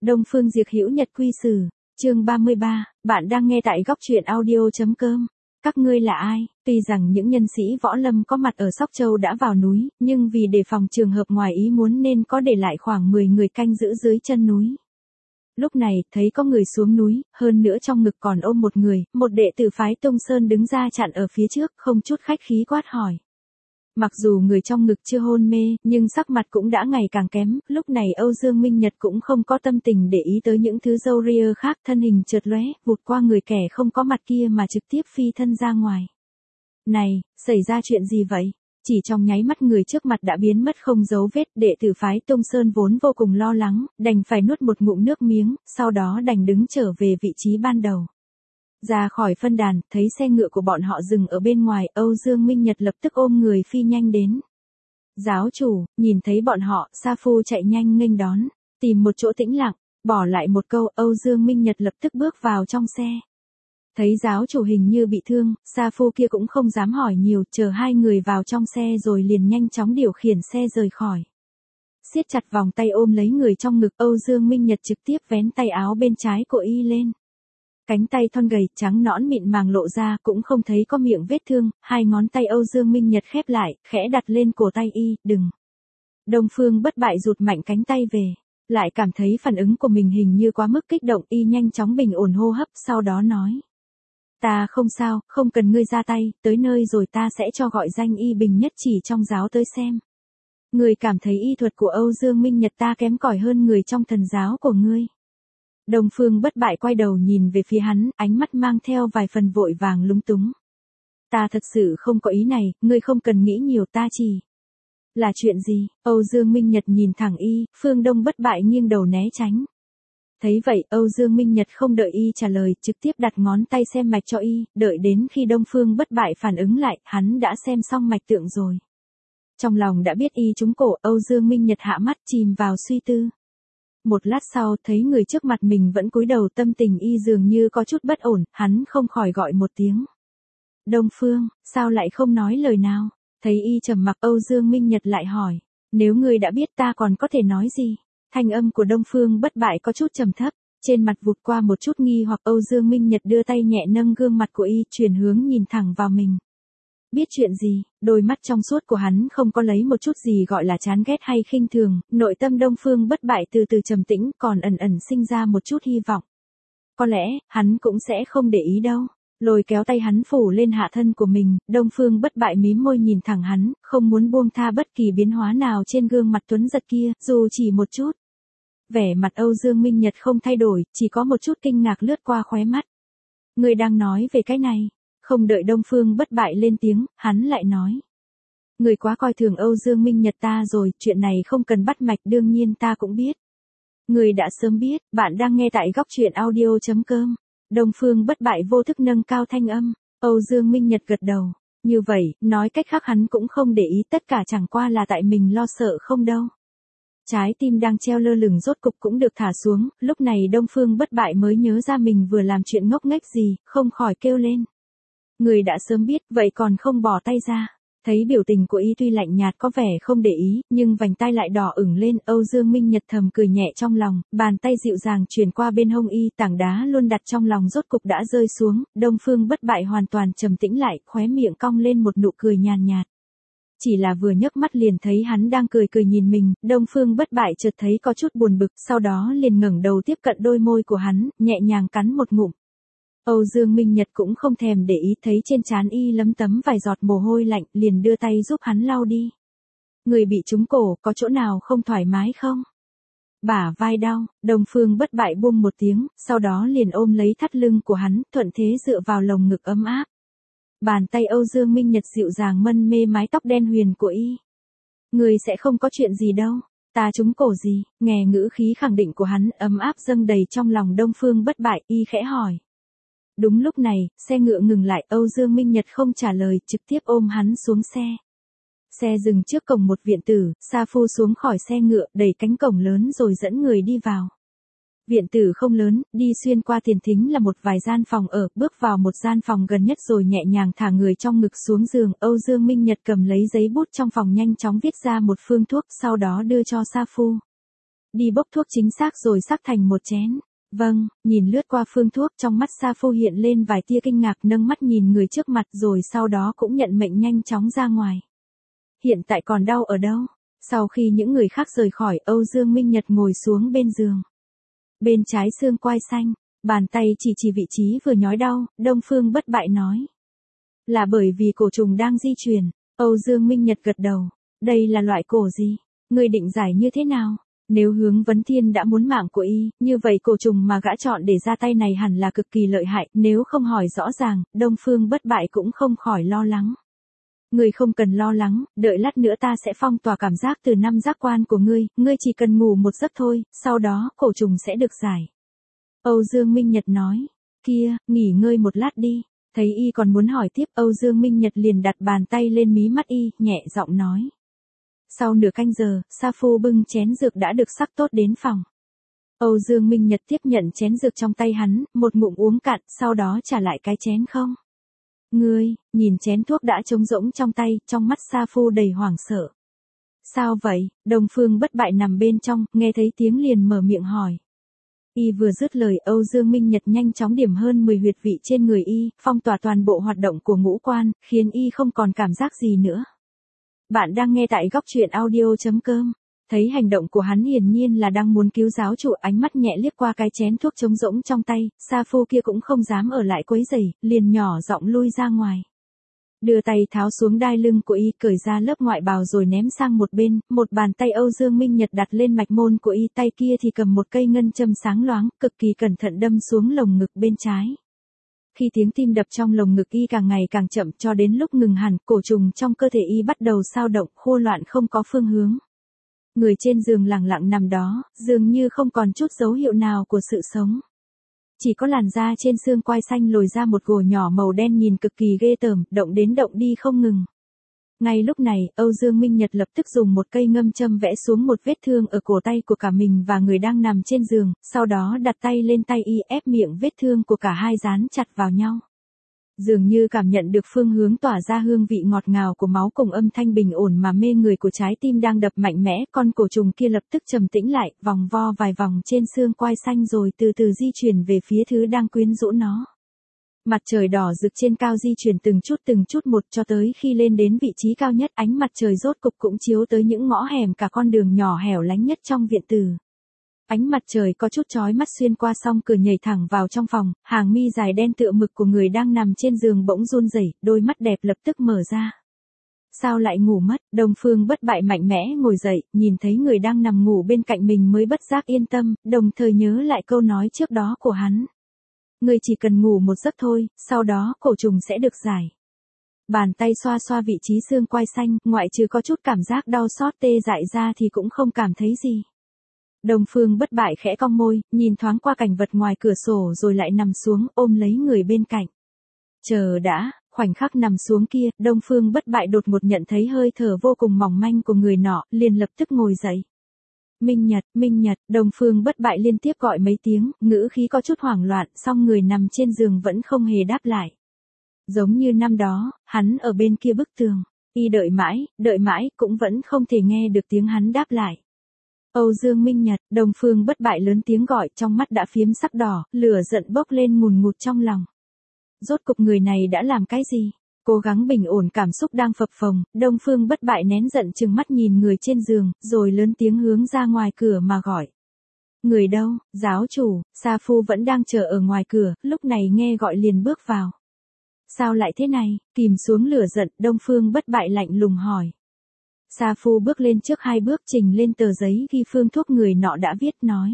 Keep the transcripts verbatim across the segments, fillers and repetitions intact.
Đông Phương Diệp Hữu Nhật Quy Sử, chương ba mươi ba, bạn đang nghe tại góc truyện audio.com. Các ngươi là ai? Tuy rằng những nhân sĩ võ lâm có mặt ở Sóc Châu đã vào núi, nhưng vì đề phòng trường hợp ngoài ý muốn nên có để lại khoảng mười người canh giữ dưới chân núi. Lúc này, thấy có người xuống núi, hơn nữa trong ngực còn ôm một người, một đệ tử phái Tông Sơn đứng ra chặn ở phía trước, không chút khách khí quát hỏi. Mặc dù người trong ngực chưa hôn mê, nhưng sắc mặt cũng đã ngày càng kém, lúc này Âu Dương Minh Nhật cũng không có tâm tình để ý tới những thứ râu ria khác, thân hình chợt lóe, vụt qua người kẻ không có mặt kia mà trực tiếp phi thân ra ngoài. Này, xảy ra chuyện gì vậy? Chỉ trong nháy mắt người trước mặt đã biến mất không dấu vết, đệ tử phái Tông Sơn vốn vô cùng lo lắng, đành phải nuốt một ngụm nước miếng, sau đó đành đứng trở về vị trí ban đầu. Ra khỏi phân đàn, thấy xe ngựa của bọn họ dừng ở bên ngoài, Âu Dương Minh Nhật lập tức ôm người phi nhanh đến. Giáo chủ, nhìn thấy bọn họ, Sa Phu chạy nhanh nghênh đón, tìm một chỗ tĩnh lặng, bỏ lại một câu, Âu Dương Minh Nhật lập tức bước vào trong xe. Thấy giáo chủ hình như bị thương, Sa Phu kia cũng không dám hỏi nhiều, chờ hai người vào trong xe rồi liền nhanh chóng điều khiển xe rời khỏi. Siết chặt vòng tay ôm lấy người trong ngực, Âu Dương Minh Nhật trực tiếp vén tay áo bên trái của y lên. Cánh tay thon gầy, trắng nõn mịn màng lộ ra, cũng không thấy có miệng vết thương, hai ngón tay Âu Dương Minh Nhật khép lại, khẽ đặt lên cổ tay y, đừng. Đông Phương Bất Bại rụt mạnh cánh tay về, lại cảm thấy phản ứng của mình hình như quá mức kích động, y nhanh chóng bình ổn hô hấp, sau đó nói. Ta không sao, không cần ngươi ra tay, tới nơi rồi ta sẽ cho gọi danh y bình nhất chỉ trong giáo tới xem. Ngươi cảm thấy y thuật của Âu Dương Minh Nhật ta kém cỏi hơn người trong thần giáo của ngươi. Đông Phương Bất Bại quay đầu nhìn về phía hắn, ánh mắt mang theo vài phần vội vàng lúng túng. Ta thật sự không có ý này, ngươi không cần nghĩ nhiều, ta chỉ. Là chuyện gì? Âu Dương Minh Nhật nhìn thẳng y, Phương Đông Bất Bại nghiêng đầu né tránh. Thấy vậy, Âu Dương Minh Nhật không đợi y trả lời, trực tiếp đặt ngón tay xem mạch cho y, đợi đến khi Đông Phương Bất Bại phản ứng lại, hắn đã xem xong mạch tượng rồi. Trong lòng đã biết y trúng cổ, Âu Dương Minh Nhật hạ mắt chìm vào suy tư. Một lát sau, thấy người trước mặt mình vẫn cúi đầu, tâm tình y dường như có chút bất ổn, hắn không khỏi gọi một tiếng. Đông Phương, sao lại không nói lời nào? Thấy y trầm mặc, Âu Dương Minh Nhật lại hỏi. Nếu ngươi đã biết ta còn có thể nói gì? Thanh âm của Đông Phương Bất Bại có chút trầm thấp, trên mặt vụt qua một chút nghi hoặc. Âu Dương Minh Nhật đưa tay nhẹ nâng gương mặt của y, chuyển hướng nhìn thẳng vào mình. Biết chuyện gì? Đôi mắt trong suốt của hắn không có lấy một chút gì gọi là chán ghét hay khinh thường, nội tâm Đông Phương Bất Bại từ từ trầm tĩnh, còn ẩn ẩn sinh ra một chút hy vọng. Có lẽ, hắn cũng sẽ không để ý đâu. Lôi kéo tay hắn phủ lên hạ thân của mình, Đông Phương Bất Bại mím môi nhìn thẳng hắn, không muốn buông tha bất kỳ biến hóa nào trên gương mặt tuấn giật kia, dù chỉ một chút. Vẻ mặt Âu Dương Minh Nhật không thay đổi, chỉ có một chút kinh ngạc lướt qua khóe mắt. Người đang nói về cái này. Không đợi Đông Phương Bất Bại lên tiếng, hắn lại nói. Người quá coi thường Âu Dương Minh Nhật ta rồi, chuyện này không cần bắt mạch, đương nhiên ta cũng biết. Người đã sớm biết, bạn đang nghe tại góc truyện audio.com. Đông Phương Bất Bại vô thức nâng cao thanh âm, Âu Dương Minh Nhật gật đầu. Như vậy, nói cách khác hắn cũng không để ý, tất cả chẳng qua là tại mình lo sợ không đâu. Trái tim đang treo lơ lửng rốt cục cũng được thả xuống, lúc này Đông Phương Bất Bại mới nhớ ra mình vừa làm chuyện ngốc nghếch gì, không khỏi kêu lên. Người đã sớm biết, vậy còn không bỏ tay ra. Thấy biểu tình của y tuy lạnh nhạt có vẻ không để ý, nhưng vành tay lại đỏ ửng lên, Âu Dương Minh Nhật thầm cười nhẹ trong lòng, bàn tay dịu dàng chuyển qua bên hông y, tảng đá luôn đặt trong lòng rốt cục đã rơi xuống, Đông Phương Bất Bại hoàn toàn trầm tĩnh lại, khóe miệng cong lên một nụ cười nhàn nhạt. Chỉ là vừa nhấc mắt liền thấy hắn đang cười cười nhìn mình, Đông Phương Bất Bại chợt thấy có chút buồn bực, sau đó liền ngẩng đầu tiếp cận đôi môi của hắn, nhẹ nhàng cắn một ngụm. Âu Dương Minh Nhật cũng không thèm để ý, thấy trên trán y lấm tấm vài giọt mồ hôi lạnh, liền đưa tay giúp hắn lau đi. Người bị trúng cổ, có chỗ nào không thoải mái không? Bả vai đau, Đông Phương Bất Bại buông một tiếng, sau đó liền ôm lấy thắt lưng của hắn, thuận thế dựa vào lồng ngực ấm áp. Bàn tay Âu Dương Minh Nhật dịu dàng mân mê mái tóc đen huyền của y. Người sẽ không có chuyện gì đâu, ta trúng cổ gì? Nghe ngữ khí khẳng định của hắn, ấm áp dâng đầy trong lòng Đông Phương Bất Bại, y khẽ hỏi. Đúng lúc này, xe ngựa ngừng lại, Âu Dương Minh Nhật không trả lời, trực tiếp ôm hắn xuống xe. Xe dừng trước cổng một viện tử, Sa Phu xuống khỏi xe ngựa, đẩy cánh cổng lớn rồi dẫn người đi vào. Viện tử không lớn, đi xuyên qua tiền thính là một vài gian phòng ở, bước vào một gian phòng gần nhất rồi nhẹ nhàng thả người trong ngực xuống giường, Âu Dương Minh Nhật cầm lấy giấy bút trong phòng nhanh chóng viết ra một phương thuốc, sau đó đưa cho Sa Phu. đi bốc thuốc chính xác rồi sắc thành một chén. Vâng, nhìn lướt qua phương thuốc trong mắt Sa Phu hiện lên vài tia kinh ngạc nâng mắt nhìn người trước mặt rồi sau đó cũng nhận mệnh nhanh chóng ra ngoài. Hiện tại còn đau ở đâu? Sau khi những người khác rời khỏi, Âu Dương Minh Nhật ngồi xuống bên giường. Bên trái xương quai xanh, bàn tay chỉ chỉ vị trí vừa nhói đau, Đông Phương Bất Bại nói. Là bởi vì cổ trùng đang di chuyển. Âu Dương Minh Nhật gật đầu. Đây là loại cổ gì? Người định giải như thế nào? Nếu Hướng Vấn Thiên đã muốn mạng của y, như vậy cổ trùng mà gã chọn để ra tay này hẳn là cực kỳ lợi hại, nếu không hỏi rõ ràng, Đông Phương Bất Bại cũng không khỏi lo lắng. Ngươi không cần lo lắng, đợi lát nữa ta sẽ phong tỏa cảm giác từ năm giác quan của ngươi, ngươi chỉ cần ngủ một giấc thôi, sau đó cổ trùng sẽ được giải. Âu Dương Minh Nhật nói, kia, nghỉ ngơi một lát đi. Thấy y còn muốn hỏi tiếp, Âu Dương Minh Nhật liền đặt bàn tay lên mí mắt y, nhẹ giọng nói. Sau nửa canh giờ, Sa Phu bưng chén dược đã được sắc tốt đến phòng. Âu Dương Minh Nhật tiếp nhận chén dược trong tay hắn, một ngụm uống cạn, sau đó trả lại cái chén không. Ngươi, nhìn chén thuốc đã trống rỗng trong tay, trong mắt Sa Phu đầy hoảng sợ. Sao vậy? Đông Phương Bất Bại nằm bên trong, nghe thấy tiếng liền mở miệng hỏi. Y vừa dứt lời, Âu Dương Minh Nhật nhanh chóng điểm hơn mười huyệt vị trên người y, phong tỏa toàn bộ hoạt động của ngũ quan, khiến y không còn cảm giác gì nữa. Bạn đang nghe tại góc truyện audio chấm com. Thấy hành động của hắn hiển nhiên là đang muốn cứu giáo chủ, ánh mắt nhẹ liếc qua cái chén thuốc trống rỗng trong tay, Sa Phu kia cũng không dám ở lại quấy rầy, liền nhỏ giọng lui ra ngoài. Đưa tay tháo xuống đai lưng của y, cởi ra lớp ngoại bào rồi ném sang một bên, một bàn tay Âu Dương Minh Nhật đặt lên mạch môn của y, tay kia thì cầm một cây ngân châm sáng loáng, cực kỳ cẩn thận đâm xuống lồng ngực bên trái. Khi tiếng tim đập trong lồng ngực y càng ngày càng chậm cho đến lúc ngừng hẳn, cổ trùng trong cơ thể y bắt đầu xao động, khô loạn không có phương hướng. Người trên giường lặng lặng nằm đó, dường như không còn chút dấu hiệu nào của sự sống. Chỉ có làn da trên xương quai xanh lồi ra một gồ nhỏ màu đen nhìn cực kỳ ghê tởm, động đến động đi không ngừng. Ngay lúc này, Âu Dương Minh Nhật lập tức dùng một cây ngâm châm vẽ xuống một vết thương ở cổ tay của cả mình và người đang nằm trên giường, sau đó đặt tay lên tay y, ép miệng vết thương của cả hai dán chặt vào nhau. Dường như cảm nhận được phương hướng tỏa ra hương vị ngọt ngào của máu cùng âm thanh bình ổn mà mê người của trái tim đang đập mạnh mẽ, con cổ trùng kia lập tức trầm tĩnh lại, vòng vo vài vòng trên xương quai xanh rồi từ từ di chuyển về phía thứ đang quyến rũ nó. Mặt trời đỏ rực trên cao di chuyển từng chút từng chút một cho tới khi lên đến vị trí cao nhất, ánh mặt trời rốt cục cũng chiếu tới những ngõ hẻm cả con đường nhỏ hẻo lánh nhất trong viện tử. Ánh mặt trời có chút chói mắt xuyên qua song cửa nhảy thẳng vào trong phòng, hàng mi dài đen tựa mực của người đang nằm trên giường bỗng run rẩy, đôi mắt đẹp lập tức mở ra. Sao lại ngủ mất? Đông Phương Bất Bại mạnh mẽ ngồi dậy, nhìn thấy người đang nằm ngủ bên cạnh mình mới bất giác yên tâm, đồng thời nhớ lại câu nói trước đó của hắn. Người chỉ cần ngủ một giấc thôi, sau đó cổ trùng sẽ được giải. Bàn tay xoa xoa vị trí xương quai xanh, ngoại trừ có chút cảm giác đau xót tê dại ra thì cũng không cảm thấy gì. Đông Phương Bất Bại khẽ cong môi, nhìn thoáng qua cảnh vật ngoài cửa sổ rồi lại nằm xuống ôm lấy người bên cạnh. Chờ đã, khoảnh khắc nằm xuống kia, Đông Phương Bất Bại đột ngột nhận thấy hơi thở vô cùng mỏng manh của người nọ, liền lập tức ngồi dậy. Minh Nhật, Minh Nhật, Đông Phương Bất Bại liên tiếp gọi mấy tiếng, ngữ khí có chút hoảng loạn, song người nằm trên giường vẫn không hề đáp lại. Giống như năm đó, hắn ở bên kia bức tường, y đợi mãi, đợi mãi, cũng vẫn không thể nghe được tiếng hắn đáp lại. Âu Dương Minh Nhật, Đông Phương Bất Bại lớn tiếng gọi, trong mắt đã phiếm sắc đỏ, lửa giận bốc lên ngùn ngụt trong lòng. Rốt cục người này đã làm cái gì? Cố gắng bình ổn cảm xúc đang phập phồng, Đông Phương Bất Bại nén giận trừng mắt nhìn người trên giường, rồi lớn tiếng hướng ra ngoài cửa mà gọi. Người đâu? Giáo chủ, Sa Phu vẫn đang chờ ở ngoài cửa, lúc này nghe gọi liền bước vào. Sao lại thế này? Kìm xuống lửa giận, Đông Phương Bất Bại lạnh lùng hỏi. Sa Phu bước lên trước hai bước trình lên tờ giấy ghi phương thuốc người nọ đã viết nói.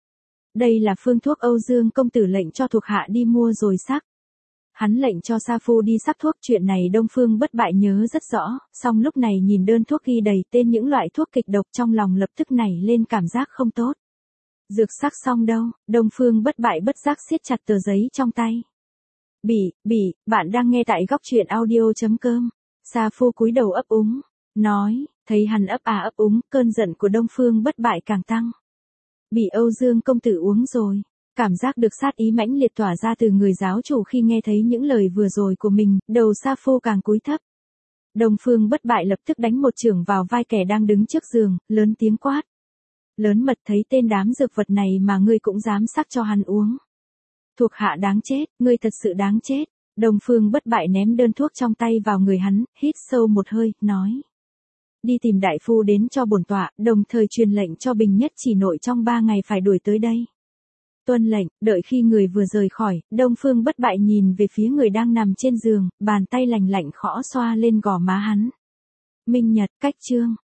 Đây là phương thuốc Âu Dương công tử lệnh cho thuộc hạ đi mua rồi sắc. Hắn lệnh cho Sa Phu đi sắc thuốc, chuyện này Đông Phương Bất Bại nhớ rất rõ, song lúc này nhìn đơn thuốc ghi đầy tên những loại thuốc kịch độc trong lòng lập tức nảy lên cảm giác không tốt. Dược sắc xong đâu? Đông Phương Bất Bại bất giác siết chặt tờ giấy trong tay. Bị, bị, bạn đang nghe tại góc truyện audio chấm com. Sa Phu cúi đầu ấp úng, nói, thấy hắn ấp à ấp úng, cơn giận của Đông Phương Bất Bại càng tăng. Bị Âu Dương công tử uống rồi. Cảm giác được sát ý mãnh liệt tỏa ra từ người giáo chủ khi nghe thấy những lời vừa rồi của mình, đầu Sa Phu càng cúi thấp. Đông Phương Bất Bại lập tức đánh một chưởng vào vai kẻ đang đứng trước giường, lớn tiếng quát. Lớn mật thấy tên đám dược vật này mà ngươi cũng dám sắc cho hắn uống. Thuộc hạ đáng chết, ngươi thật sự đáng chết. Đông Phương Bất Bại ném đơn thuốc trong tay vào người hắn, hít sâu một hơi, nói. Đi tìm đại phu đến cho bổn tọa, đồng thời truyền lệnh cho Bình Nhất Chỉ nội trong ba ngày phải đuổi tới đây. Tuân lệnh, đợi khi người vừa rời khỏi, Đông Phương Bất Bại nhìn về phía người đang nằm trên giường, bàn tay lành lạnh khõ xoa lên gò má hắn. Minh Nhật, cách chương.